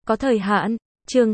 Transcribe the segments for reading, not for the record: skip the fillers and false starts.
có thời hạn. Chương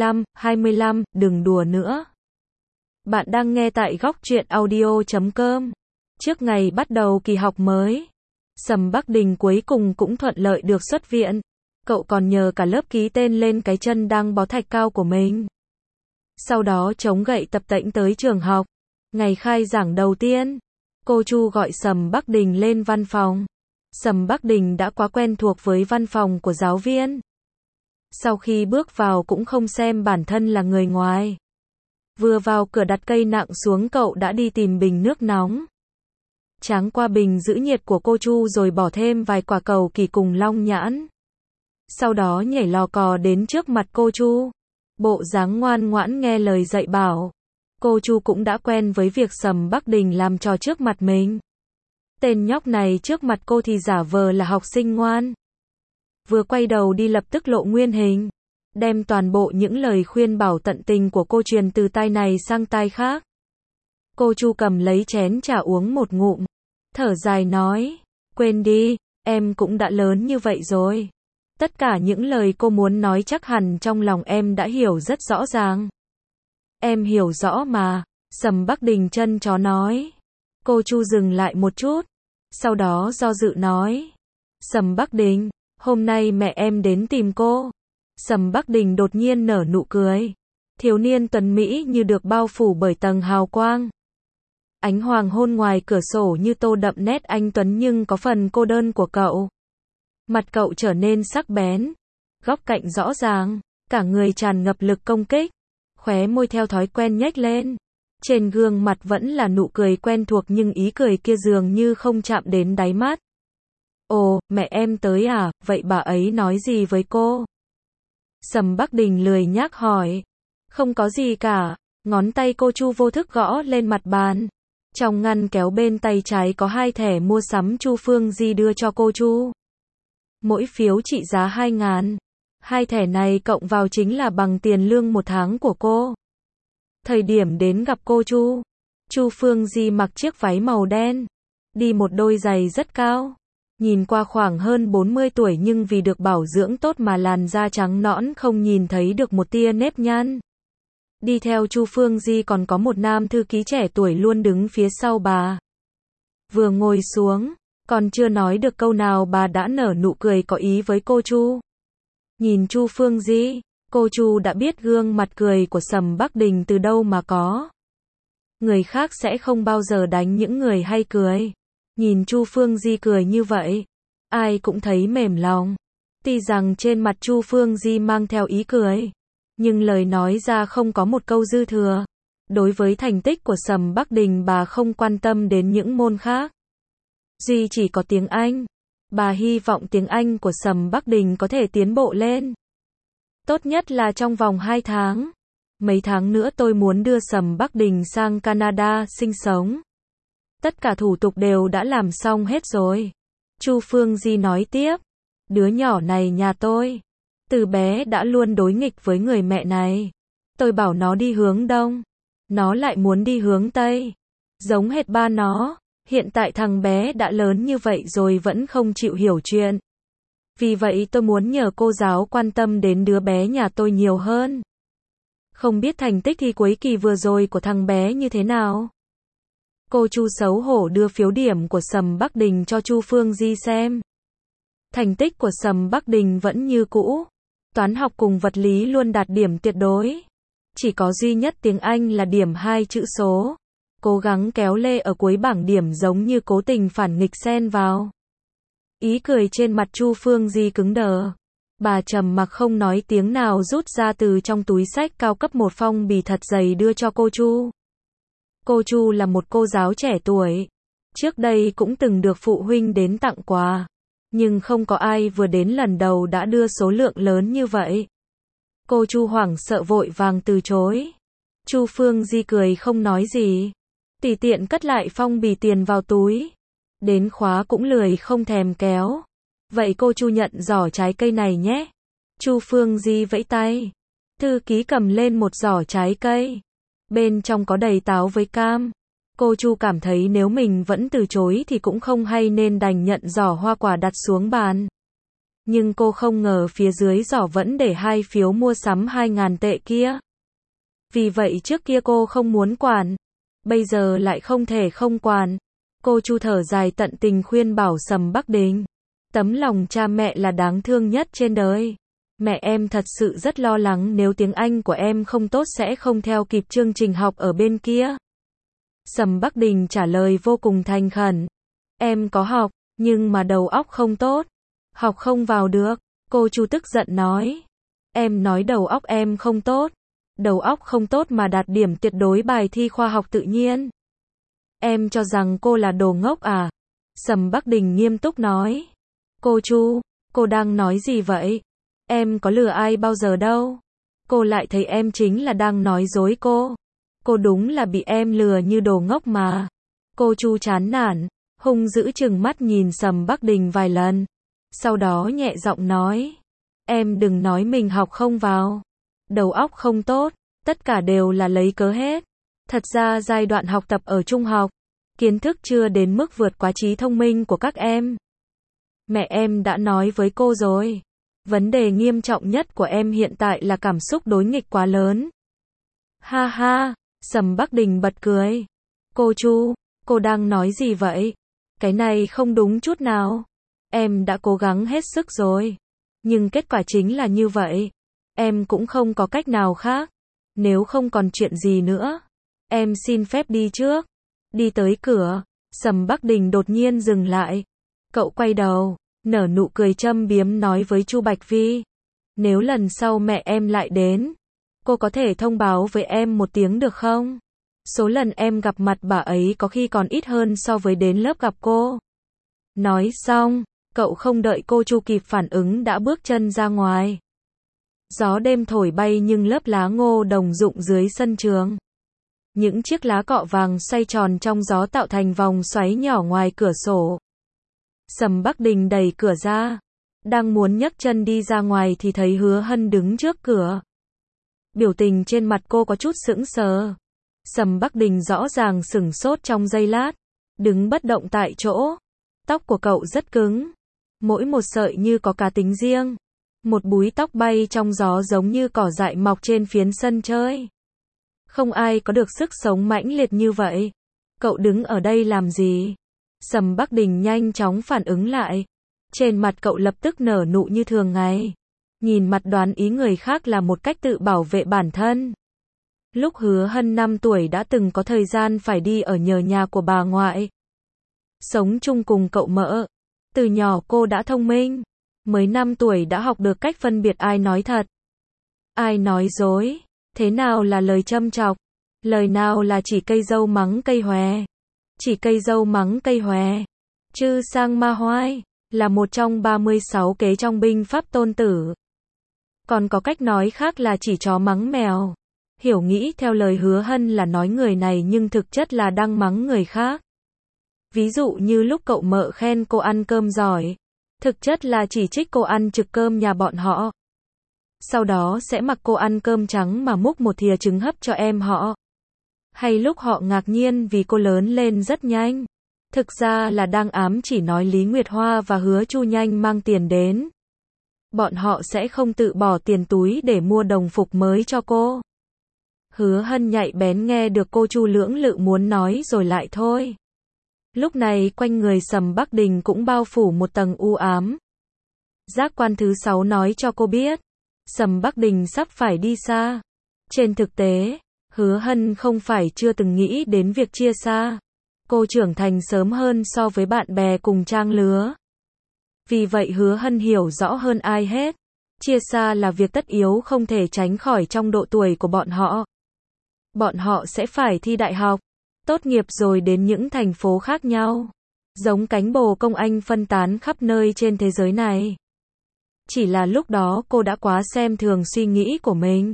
25, đừng đùa nữa. Bạn đang nghe tại góc truyện audio.com. Trước ngày bắt đầu kỳ học mới, Sầm Bắc Đình cuối cùng cũng thuận lợi được xuất viện. Cậu còn nhờ cả lớp ký tên lên cái chân đang bó thạch cao của mình. Sau đó chống gậy tập tễnh tới trường học. Ngày khai giảng đầu tiên, cô Chu gọi Sầm Bắc Đình lên văn phòng. Sầm Bắc Đình đã quá quen thuộc với văn phòng của giáo viên. Sau khi bước vào cũng không xem bản thân là người ngoài. Vừa vào cửa đặt cây nặng xuống, cậu đã đi tìm bình nước nóng. Tráng qua bình giữ nhiệt của cô Chu rồi bỏ thêm vài quả cầu kỳ cùng long nhãn. Sau đó nhảy lò cò đến trước mặt cô Chu. Bộ dáng ngoan ngoãn nghe lời dạy bảo. Cô Chu cũng đã quen với việc Sầm Bắc Đình làm trò trước mặt mình. Tên nhóc này trước mặt cô thì giả vờ là học sinh ngoan. Vừa quay đầu đi lập tức lộ nguyên hình. Đem toàn bộ những lời khuyên bảo tận tình của cô truyền từ tai này sang tai khác. Cô Chu cầm lấy chén trà uống một ngụm. Thở dài nói, quên đi, em cũng đã lớn như vậy rồi. Tất cả những lời cô muốn nói chắc hẳn trong lòng em đã hiểu rất rõ ràng. Em hiểu rõ mà, Sầm Bắc Đình chân chó nói. Cô Chu dừng lại một chút. Sau đó do dự nói. Sầm Bắc Đình, hôm nay mẹ em đến tìm cô. Sầm Bắc Đình đột nhiên nở nụ cười. Thiếu niên tuấn mỹ như được bao phủ bởi tầng hào quang. Ánh hoàng hôn ngoài cửa sổ như tô đậm nét anh tuấn nhưng có phần cô đơn của cậu. Mặt cậu trở nên sắc bén. Góc cạnh rõ ràng. Cả người tràn ngập lực công kích. Khóe môi theo thói quen nhếch lên. Trên gương mặt vẫn là nụ cười quen thuộc nhưng ý cười kia dường như không chạm đến đáy mắt. Ồ, mẹ em tới à, vậy bà ấy nói gì với cô? Sầm Bắc Đình lười nhác hỏi. Không có gì cả, ngón tay cô Chu vô thức gõ lên mặt bàn. Trong ngăn kéo bên tay trái có 2 thẻ mua sắm Chu Phương Di đưa cho cô Chu. Mỗi phiếu trị giá 2.000. 2 thẻ này cộng vào chính là bằng tiền lương 1 tháng của cô. Thời điểm đến gặp cô Chu, Chu Phương Di mặc chiếc váy màu đen, đi một đôi giày rất cao. Nhìn qua khoảng hơn 40 tuổi nhưng vì được bảo dưỡng tốt mà làn da trắng nõn không nhìn thấy được một tia nếp nhăn. Đi theo Chu Phương Di còn có một nam thư ký trẻ tuổi luôn đứng phía sau bà. Vừa ngồi xuống, còn chưa nói được câu nào bà đã nở nụ cười có ý với cô Chu. Nhìn Chu Phương Di, cô Chu đã biết gương mặt cười của Sầm Bắc Đình từ đâu mà có. Người khác sẽ không bao giờ đánh những người hay cười. Nhìn Chu Phương Di cười như vậy, ai cũng thấy mềm lòng. Tuy rằng trên mặt Chu Phương Di mang theo ý cười, nhưng lời nói ra không có một câu dư thừa. Đối với thành tích của Sầm Bắc Đình bà không quan tâm đến những môn khác. Duy chỉ có tiếng Anh. Bà hy vọng tiếng Anh của Sầm Bắc Đình có thể tiến bộ lên. Tốt nhất là trong vòng 2 tháng. Mấy tháng nữa tôi muốn đưa Sầm Bắc Đình sang Canada sinh sống. Tất cả thủ tục đều đã làm xong hết rồi. Chu Phương Di nói tiếp. Đứa nhỏ này nhà tôi, từ bé đã luôn đối nghịch với người mẹ này. Tôi bảo nó đi hướng Đông, nó lại muốn đi hướng Tây. Giống hệt ba nó. Hiện tại thằng bé đã lớn như vậy rồi vẫn không chịu hiểu chuyện. Vì vậy tôi muốn nhờ cô giáo quan tâm đến đứa bé nhà tôi nhiều hơn. Không biết thành tích thi cuối kỳ vừa rồi của thằng bé như thế nào? Cô Chu xấu hổ đưa phiếu điểm của Sầm Bắc Đình cho Chu Phương Di xem. Thành tích của Sầm Bắc Đình vẫn như cũ. Toán học cùng vật lý luôn đạt điểm tuyệt đối. Chỉ có duy nhất tiếng Anh là điểm 2 chữ số. Cố gắng kéo lê ở cuối bảng điểm giống như cố tình phản nghịch xen vào. Ý cười trên mặt Chu Phương Di cứng đờ. Bà trầm mặc không nói tiếng nào rút ra từ trong túi xách cao cấp một phong bì thật dày đưa cho cô Chu. Cô Chu là một cô giáo trẻ tuổi. Trước đây cũng từng được phụ huynh đến tặng quà. Nhưng không có ai vừa đến lần đầu đã đưa số lượng lớn như vậy. Cô Chu hoảng sợ vội vàng từ chối. Chu Phương Di cười không nói gì. Tùy tiện cất lại phong bì tiền vào túi. Đến khóa cũng lười không thèm kéo. Vậy cô Chu nhận giỏ trái cây này nhé. Chu Phương Di vẫy tay. Thư ký cầm lên một giỏ trái cây. Bên trong có đầy táo với cam. Cô Chu cảm thấy nếu mình vẫn từ chối thì cũng không hay nên đành nhận giỏ hoa quả đặt xuống bàn. Nhưng cô không ngờ phía dưới giỏ vẫn để 2 phiếu mua sắm 2.000 tệ kia. Vì vậy trước kia cô không muốn quản, bây giờ lại không thể không quản. Cô Chu thở dài tận tình khuyên bảo Sầm Bắc Đình. Tấm lòng cha mẹ là đáng thương nhất trên đời. Mẹ em thật sự rất lo lắng nếu tiếng Anh của em không tốt sẽ không theo kịp chương trình học ở bên kia. Sầm Bắc Đình trả lời vô cùng thành khẩn. Em có học, nhưng mà đầu óc không tốt. Học không vào được. Cô Chu tức giận nói. Em nói đầu óc em không tốt. Đầu óc không tốt mà đạt điểm tuyệt đối bài thi khoa học tự nhiên. Em cho rằng cô là đồ ngốc à? Sầm Bắc Đình nghiêm túc nói. Cô Chu, cô đang nói gì vậy? Em có lừa ai bao giờ đâu. Cô lại thấy em chính là đang nói dối cô. Cô đúng là bị em lừa như đồ ngốc mà. Cô Chu chán nản, hung dữ trừng mắt nhìn Sầm Bắc Đình vài lần. Sau đó nhẹ giọng nói. Em đừng nói mình học không vào. Đầu óc không tốt, tất cả đều là lấy cớ hết. Thật ra giai đoạn học tập ở trung học, kiến thức chưa đến mức vượt quá trí thông minh của các em. Mẹ em đã nói với cô rồi. Vấn đề nghiêm trọng nhất của em hiện tại là cảm xúc đối nghịch quá lớn. Ha ha, Sầm Bắc Đình bật cười. Cô Chu, cô đang nói gì vậy? Cái này không đúng chút nào. Em đã cố gắng hết sức rồi. Nhưng kết quả chính là như vậy. Em cũng không có cách nào khác. Nếu không còn chuyện gì nữa, em xin phép đi trước. Đi tới cửa, Sầm Bắc Đình đột nhiên dừng lại. Cậu quay đầu, nở nụ cười châm biếm nói với Chu Bạch Vi. Nếu lần sau mẹ em lại đến, cô có thể thông báo với em một tiếng được không? Số lần em gặp mặt bà ấy có khi còn ít hơn so với đến lớp gặp cô. Nói xong, cậu không đợi cô Chu kịp phản ứng đã bước chân ra ngoài. Gió đêm thổi bay nhưng lớp lá ngô đồng rụng dưới sân trường. Những chiếc lá cọ vàng xoay tròn trong gió tạo thành vòng xoáy nhỏ ngoài cửa sổ. Sầm Bắc Đình đẩy cửa ra. Đang muốn nhấc chân đi ra ngoài thì thấy Hứa Hân đứng trước cửa. Biểu tình trên mặt cô có chút sững sờ. Sầm Bắc Đình rõ ràng sửng sốt trong giây lát. Đứng bất động tại chỗ. Tóc của cậu rất cứng. Mỗi một sợi như có cá tính riêng. Một búi tóc bay trong gió giống như cỏ dại mọc trên phiến sân chơi. Không ai có được sức sống mãnh liệt như vậy. Cậu đứng ở đây làm gì? Sầm Bắc Đình nhanh chóng phản ứng lại. Trên mặt cậu lập tức nở nụ như thường ngày. Nhìn mặt đoán ý người khác là một cách tự bảo vệ bản thân. Lúc Hứa Hân 5 tuổi đã từng có thời gian phải đi ở nhờ nhà của bà ngoại. Sống chung cùng cậu mợ. Từ nhỏ cô đã thông minh. Mới 5 tuổi đã học được cách phân biệt ai nói thật, ai nói dối, thế nào là lời châm chọc, lời nào là chỉ cây dâu mắng cây hòe. Chỉ cây dâu mắng cây hòe, chư sang ma hoai, là một trong 36 kế trong binh pháp Tôn Tử. Còn có cách nói khác là chỉ chó mắng mèo. Hiểu nghĩ theo lời Hứa Hân là nói người này nhưng thực chất là đang mắng người khác. Ví dụ như lúc cậu mợ khen cô ăn cơm giỏi, thực chất là chỉ trích cô ăn trực cơm nhà bọn họ. Sau đó sẽ mặc cô ăn cơm trắng mà múc một thìa trứng hấp cho em họ. Hay lúc họ ngạc nhiên vì cô lớn lên rất nhanh. Thực ra là đang ám chỉ nói Lý Nguyệt Hoa và Hứa Chu nhanh mang tiền đến. Bọn họ sẽ không tự bỏ tiền túi để mua đồng phục mới cho cô. Hứa Hân nhạy bén nghe được cô Chu lưỡng lự muốn nói rồi lại thôi. Lúc này quanh người Sầm Bắc Đình cũng bao phủ một tầng u ám. Giác quan thứ 6 nói cho cô biết, Sầm Bắc Đình sắp phải đi xa. Trên thực tế, Hứa Hân không phải chưa từng nghĩ đến việc chia xa. Cô trưởng thành sớm hơn so với bạn bè cùng trang lứa. Vì vậy Hứa Hân hiểu rõ hơn ai hết. Chia xa là việc tất yếu không thể tránh khỏi trong độ tuổi của bọn họ. Bọn họ sẽ phải thi đại học, tốt nghiệp rồi đến những thành phố khác nhau. Giống cánh bồ công anh phân tán khắp nơi trên thế giới này. Chỉ là lúc đó cô đã quá xem thường suy nghĩ của mình.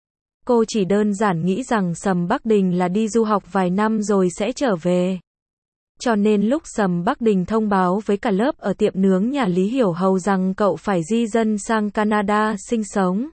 Cô chỉ đơn giản nghĩ rằng Sầm Bắc Đình là đi du học vài năm rồi sẽ trở về. Cho nên lúc Sầm Bắc Đình thông báo với cả lớp ở tiệm nướng nhà Lý Hiểu Hầu rằng cậu phải di dân sang Canada sinh sống,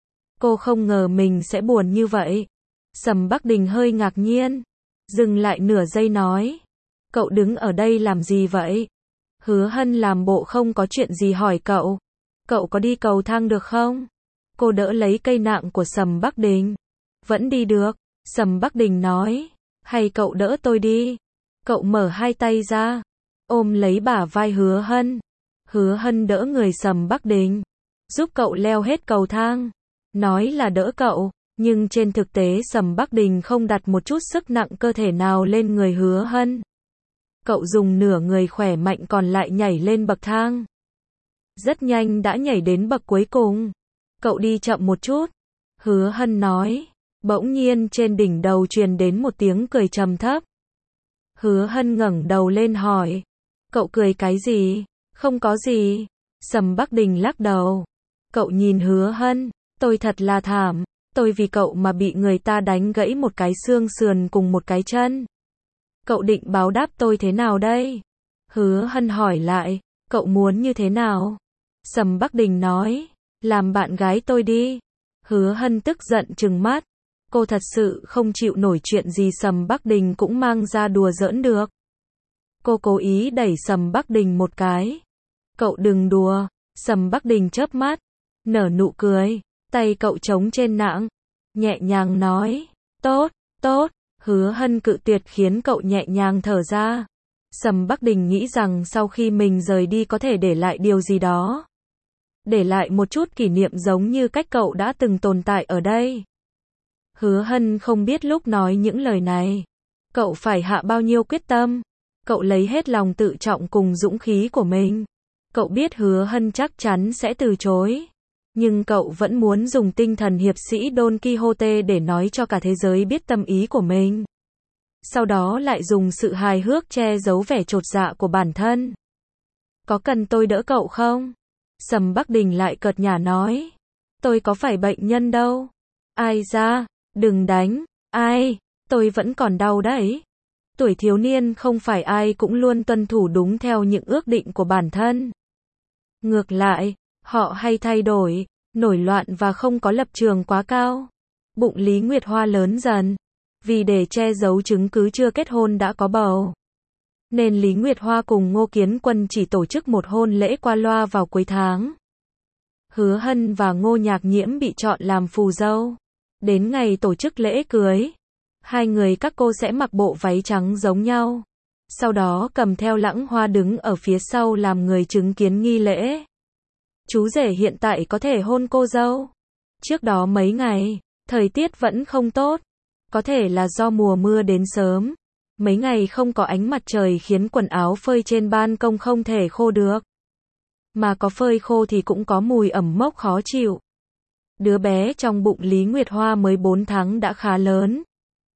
cô không ngờ mình sẽ buồn như vậy. Sầm Bắc Đình hơi ngạc nhiên, dừng lại nửa giây nói, cậu đứng ở đây làm gì vậy? Hứa Hân làm bộ không có chuyện gì hỏi cậu. Cậu có đi cầu thang được không? Cô đỡ lấy cây nạng của Sầm Bắc Đình. Vẫn đi được, Sầm Bắc Đình nói. Hay cậu đỡ tôi đi. Cậu mở hai tay ra, ôm lấy bả vai Hứa Hân. Hứa Hân đỡ người Sầm Bắc Đình, giúp cậu leo hết cầu thang. Nói là đỡ cậu, nhưng trên thực tế Sầm Bắc Đình không đặt một chút sức nặng cơ thể nào lên người Hứa Hân. Cậu dùng nửa người khỏe mạnh còn lại nhảy lên bậc thang. Rất nhanh đã nhảy đến bậc cuối cùng. Cậu đi chậm một chút. Hứa Hân nói. Bỗng nhiên trên đỉnh đầu truyền đến một tiếng cười trầm thấp. Hứa Hân ngẩng đầu lên hỏi. Cậu cười cái gì? Không có gì. Sầm Bắc Đình lắc đầu. Cậu nhìn Hứa Hân. Tôi thật là thảm. Tôi vì cậu mà bị người ta đánh gãy một cái xương sườn cùng một cái chân. Cậu định báo đáp tôi thế nào đây? Hứa Hân hỏi lại. Cậu muốn như thế nào? Sầm Bắc Đình nói. Làm bạn gái tôi đi. Hứa Hân tức giận trừng mắt. Cô thật sự không chịu nổi chuyện gì Sầm Bắc Đình cũng mang ra đùa giỡn được. Cô cố ý đẩy Sầm Bắc Đình một cái. Cậu đừng đùa. Sầm Bắc Đình chớp mắt, nở nụ cười, tay cậu trống trên nạng, nhẹ nhàng nói. Tốt, tốt. Hứa Hân cự tuyệt khiến cậu nhẹ nhàng thở ra. Sầm Bắc Đình nghĩ rằng sau khi mình rời đi có thể để lại điều gì đó. Để lại một chút kỷ niệm giống như cách cậu đã từng tồn tại ở đây. Hứa Hân không biết lúc nói những lời này, cậu phải hạ bao nhiêu quyết tâm. Cậu lấy hết lòng tự trọng cùng dũng khí của mình. Cậu biết Hứa Hân chắc chắn sẽ từ chối. Nhưng cậu vẫn muốn dùng tinh thần hiệp sĩ Don Quixote để nói cho cả thế giới biết tâm ý của mình. Sau đó lại dùng sự hài hước che giấu vẻ chột dạ của bản thân. Có cần tôi đỡ cậu không? Sầm Bắc Đình lại cợt nhả nói. Tôi có phải bệnh nhân đâu. Ai ra, đừng đánh. Ai, tôi vẫn còn đau đấy. Tuổi thiếu niên không phải ai cũng luôn tuân thủ đúng theo những ước định của bản thân. Ngược lại, họ hay thay đổi, nổi loạn và không có lập trường quá cao. Bụng Lý Nguyệt Hoa lớn dần. Vì để che giấu chứng cứ chưa kết hôn đã có bầu, nên Lý Nguyệt Hoa cùng Ngô Kiến Quân chỉ tổ chức một hôn lễ qua loa vào cuối tháng. Hứa Hân và Ngô Nhạc Nhiễm bị chọn làm phù dâu. Đến ngày tổ chức lễ cưới, hai người các cô sẽ mặc bộ váy trắng giống nhau. Sau đó cầm theo lẵng hoa đứng ở phía sau làm người chứng kiến nghi lễ. Chú rể hiện tại có thể hôn cô dâu. Trước đó mấy ngày, thời tiết vẫn không tốt. Có thể là do mùa mưa đến sớm. Mấy ngày không có ánh mặt trời khiến quần áo phơi trên ban công không thể khô được. Mà có phơi khô thì cũng có mùi ẩm mốc khó chịu. Đứa bé trong bụng Lý Nguyệt Hoa mới 4 tháng đã khá lớn.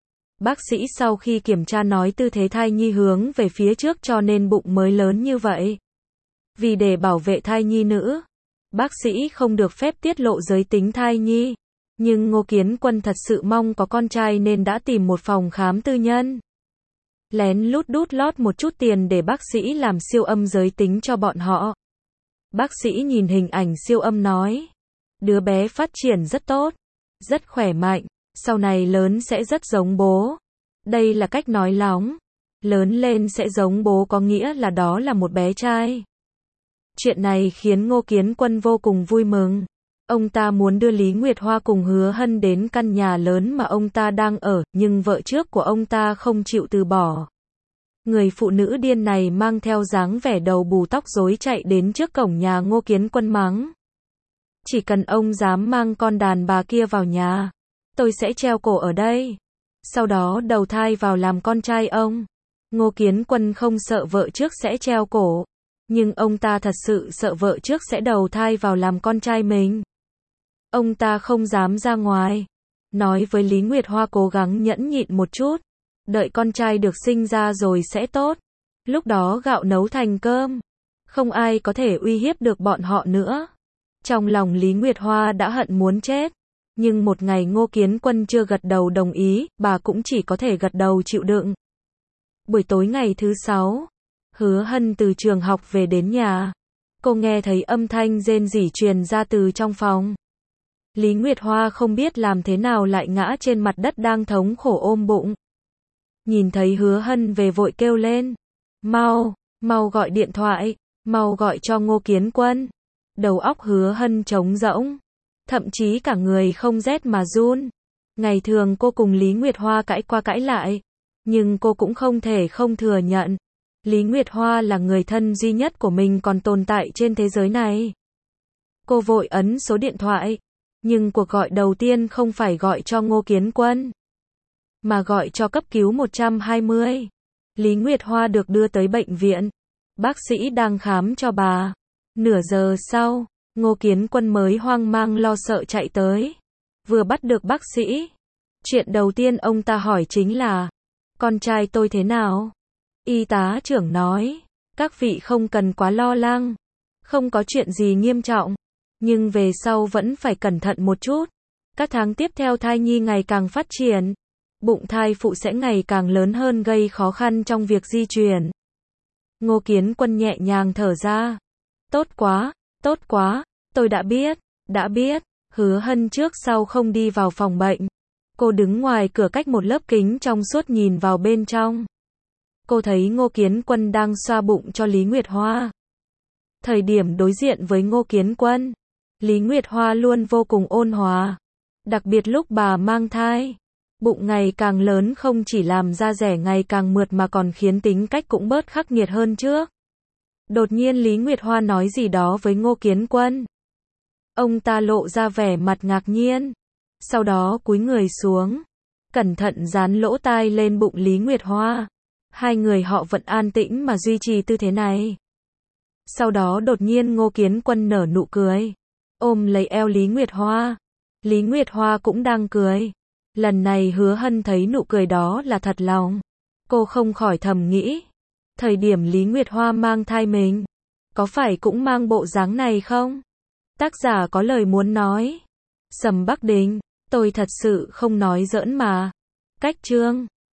Bác sĩ sau khi kiểm tra nói tư thế thai nhi hướng về phía trước cho nên bụng mới lớn như vậy. Vì để bảo vệ thai nhi nữ, bác sĩ không được phép tiết lộ giới tính thai nhi. Nhưng Ngô Kiến Quân thật sự mong có con trai nên đã tìm một phòng khám tư nhân. Lén lút đút lót một chút tiền để bác sĩ làm siêu âm giới tính cho bọn họ. Bác sĩ nhìn hình ảnh siêu âm nói. Đứa bé phát triển rất tốt, rất khỏe mạnh, sau này lớn sẽ rất giống bố. Đây là cách nói lóng. Lớn lên sẽ giống bố có nghĩa là đó là một bé trai. Chuyện này khiến Ngô Kiến Quân vô cùng vui mừng. Ông ta muốn đưa Lý Nguyệt Hoa cùng Hứa Hân đến căn nhà lớn mà ông ta đang ở, nhưng vợ trước của ông ta không chịu từ bỏ. Người phụ nữ điên này mang theo dáng vẻ đầu bù tóc rối chạy đến trước cổng nhà Ngô Kiến Quân mắng. Chỉ cần ông dám mang con đàn bà kia vào nhà, tôi sẽ treo cổ ở đây. Sau đó đầu thai vào làm con trai ông. Ngô Kiến Quân không sợ vợ trước sẽ treo cổ, nhưng ông ta thật sự sợ vợ trước sẽ đầu thai vào làm con trai mình. Ông ta không dám ra ngoài. Nói với Lý Nguyệt Hoa cố gắng nhẫn nhịn một chút. Đợi con trai được sinh ra rồi sẽ tốt. Lúc đó gạo nấu thành cơm. Không ai có thể uy hiếp được bọn họ nữa. Trong lòng Lý Nguyệt Hoa đã hận muốn chết. Nhưng một ngày Ngô Kiến Quân chưa gật đầu đồng ý, bà cũng chỉ có thể gật đầu chịu đựng. Buổi tối ngày thứ 6, Hứa Hân từ trường học về đến nhà. Cô nghe thấy âm thanh rên rỉ truyền ra từ trong phòng. Lý Nguyệt Hoa không biết làm thế nào lại ngã trên mặt đất đang thống khổ ôm bụng. Nhìn thấy Hứa Hân về vội kêu lên. Mau, mau gọi điện thoại, mau gọi cho Ngô Kiến Quân. Đầu óc Hứa Hân trống rỗng, thậm chí cả người không rét mà run. Ngày thường cô cùng Lý Nguyệt Hoa cãi qua cãi lại, nhưng cô cũng không thể không thừa nhận. Lý Nguyệt Hoa là người thân duy nhất của mình còn tồn tại trên thế giới này. Cô vội ấn số điện thoại, nhưng cuộc gọi đầu tiên không phải gọi cho Ngô Kiến Quân, mà gọi cho cấp cứu 120. Lý Nguyệt Hoa được đưa tới bệnh viện. Bác sĩ đang khám cho bà. Nửa giờ sau, Ngô Kiến Quân mới hoang mang lo sợ chạy tới. Vừa bắt được bác sĩ, chuyện đầu tiên ông ta hỏi chính là, con trai tôi thế nào? Y tá trưởng nói, các vị không cần quá lo lắng, không có chuyện gì nghiêm trọng, nhưng về sau vẫn phải cẩn thận một chút. Các tháng tiếp theo thai nhi ngày càng phát triển, bụng thai phụ sẽ ngày càng lớn hơn gây khó khăn trong việc di chuyển. Ngô Kiến Quân nhẹ nhàng thở ra. Tốt quá, tôi đã biết. Hứa Hân trước sau không đi vào phòng bệnh. Cô đứng ngoài cửa cách một lớp kính trong suốt nhìn vào bên trong. Cô thấy Ngô Kiến Quân đang xoa bụng cho Lý Nguyệt Hoa. Thời điểm đối diện với Ngô Kiến Quân, Lý Nguyệt Hoa luôn vô cùng ôn hòa. Đặc biệt lúc bà mang thai, bụng ngày càng lớn không chỉ làm da dẻ ngày càng mượt mà còn khiến tính cách cũng bớt khắc nghiệt hơn trước. Đột nhiên Lý Nguyệt Hoa nói gì đó với Ngô Kiến Quân. Ông ta lộ ra vẻ mặt ngạc nhiên, sau đó cúi người xuống, cẩn thận dán lỗ tai lên bụng Lý Nguyệt Hoa. Hai người họ vẫn an tĩnh mà duy trì tư thế này. Sau đó đột nhiên Ngô Kiến Quân nở nụ cười, ôm lấy eo Lý Nguyệt Hoa. Lý Nguyệt Hoa cũng đang cười. Lần này Hứa Hân thấy nụ cười đó là thật lòng. Cô không khỏi thầm nghĩ, thời điểm Lý Nguyệt Hoa mang thai mình, có phải cũng mang bộ dáng này không? Tác giả có lời muốn nói. Sầm Bắc Đình, tôi thật sự không nói giỡn mà. Cách chương